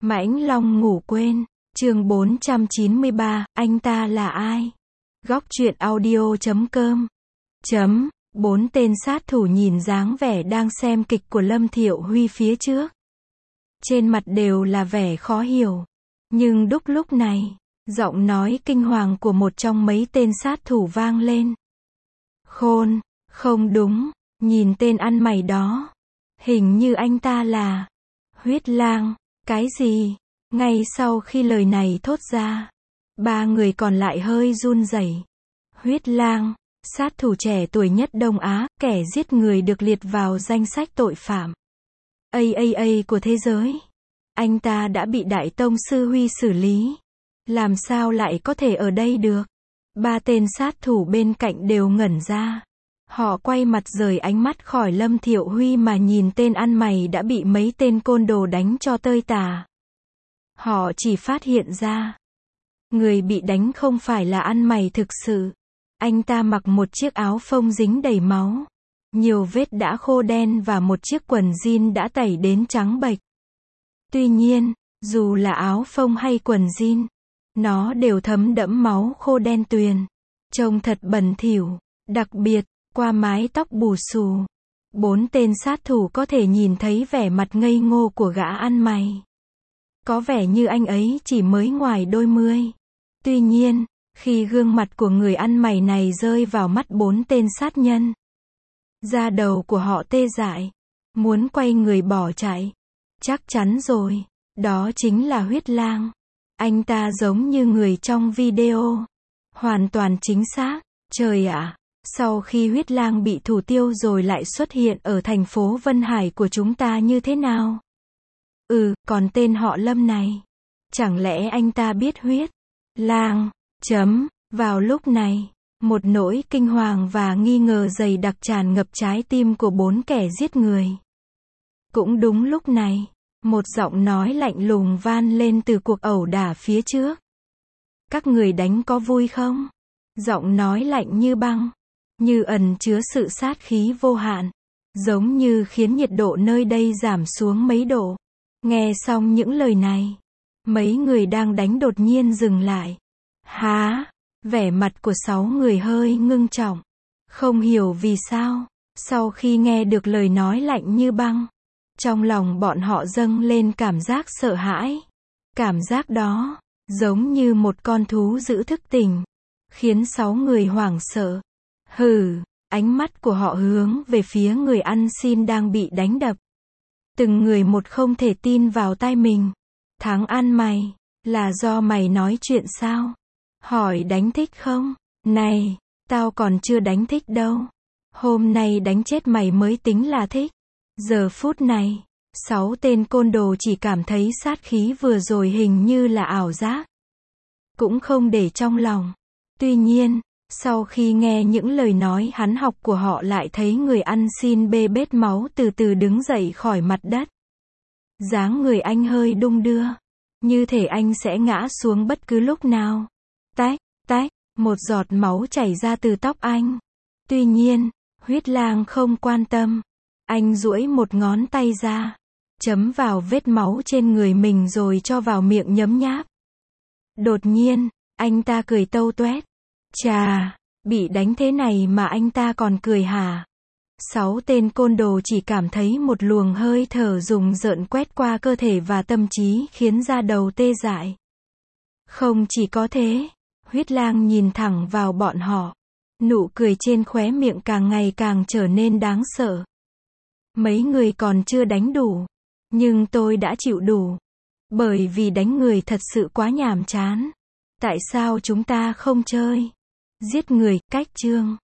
Mãnh Long ngủ quên, chương 493, anh ta là ai? Góc truyện audio.com. Bốn tên sát thủ nhìn dáng vẻ đang xem kịch của Lâm Thiệu Huy phía trước. Trên mặt đều là vẻ khó hiểu. Nhưng đúc lúc này, giọng nói kinh hoàng của một trong mấy tên sát thủ vang lên. Khôn, không đúng, nhìn tên ăn mày đó. Hình như anh ta là Huyết Lang. Cái gì? Ngay sau khi lời này thốt ra, ba người còn lại hơi run rẩy. Huyết Lang, sát thủ trẻ tuổi nhất Đông Á, kẻ giết người được liệt vào danh sách tội phạm AAA của thế giới. Anh ta đã bị Đại Tông Sư Huy xử lý. Làm sao lại có thể ở đây được? Ba tên sát thủ bên cạnh đều ngẩn ra. Họ quay mặt rời ánh mắt khỏi Lâm Thiệu Huy mà nhìn tên ăn mày đã bị mấy tên côn đồ đánh cho tơi tả. Họ chỉ phát hiện ra, người bị đánh không phải là ăn mày thực sự. Anh ta mặc một chiếc áo phông dính đầy máu, nhiều vết đã khô đen và một chiếc quần jean đã tẩy đến trắng bệch. Tuy nhiên, dù là áo phông hay quần jean, nó đều thấm đẫm máu khô đen tuyền, trông thật bẩn thỉu. Đặc biệt, qua mái tóc bù xù, bốn tên sát thủ có thể nhìn thấy vẻ mặt ngây ngô của gã ăn mày. Có vẻ như anh ấy chỉ mới ngoài đôi mươi. Tuy nhiên, khi gương mặt của người ăn mày này rơi vào mắt bốn tên sát nhân, da đầu của họ tê dại, muốn quay người bỏ chạy. Chắc chắn rồi, đó chính là Huyết Lang. Anh ta giống như người trong video. Hoàn toàn chính xác. Trời ạ! Sau khi Huyết Lang bị thủ tiêu rồi lại xuất hiện ở thành phố Vân Hải của chúng ta như thế nào? Còn tên họ Lâm này, chẳng lẽ anh ta biết Huyết Lang? Vào lúc này, một nỗi kinh hoàng và nghi ngờ dày đặc tràn ngập trái tim của bốn kẻ giết người. Cũng đúng lúc này, một giọng nói lạnh lùng van lên từ cuộc ẩu đả phía trước. Các người đánh có vui không? Giọng nói lạnh như băng, như ẩn chứa sự sát khí vô hạn, giống như khiến nhiệt độ nơi đây giảm xuống mấy độ. Nghe xong những lời này, mấy người đang đánh đột nhiên dừng lại. Hả? Vẻ mặt của 6 người hơi ngưng trọng. Không hiểu vì sao, sau khi nghe được lời nói lạnh như băng, trong lòng bọn họ dâng lên cảm giác sợ hãi. Cảm giác đó, giống như một con thú dữ thức tỉnh, khiến 6 người hoảng sợ. Ánh mắt của họ hướng về phía người ăn xin đang bị đánh đập. Từng người một không thể tin vào tai mình. Thắng ăn mày, là do mày nói chuyện sao? Hỏi đánh thích không? Này, tao còn chưa đánh thích đâu. Hôm nay đánh chết mày mới tính là thích. Giờ phút này, 6 tên côn đồ chỉ cảm thấy sát khí vừa rồi hình như là ảo giác, cũng không để trong lòng. Tuy nhiên, sau khi nghe những lời nói hắn học của họ lại thấy người ăn xin bê bết máu từ từ đứng dậy khỏi mặt đất. Dáng người anh hơi đung đưa, như thể anh sẽ ngã xuống bất cứ lúc nào. Tách, một giọt máu chảy ra từ tóc anh. Tuy nhiên, Huyết Lang không quan tâm. Anh duỗi một ngón tay ra, chấm vào vết máu trên người mình rồi cho vào miệng nhấm nháp. Đột nhiên, anh ta cười tâu toét. Chà, bị đánh thế này mà anh ta còn cười hả? 6 tên côn đồ chỉ cảm thấy một luồng hơi thở rùng rợn quét qua cơ thể và tâm trí khiến da đầu tê dại. Không chỉ có thế, Huyết Lang nhìn thẳng vào bọn họ. Nụ cười trên khóe miệng càng ngày càng trở nên đáng sợ. Mấy người còn chưa đánh đủ, nhưng tôi đã chịu đủ. Bởi vì đánh người thật sự quá nhàm chán. Tại sao chúng ta không chơi giết người cách chương?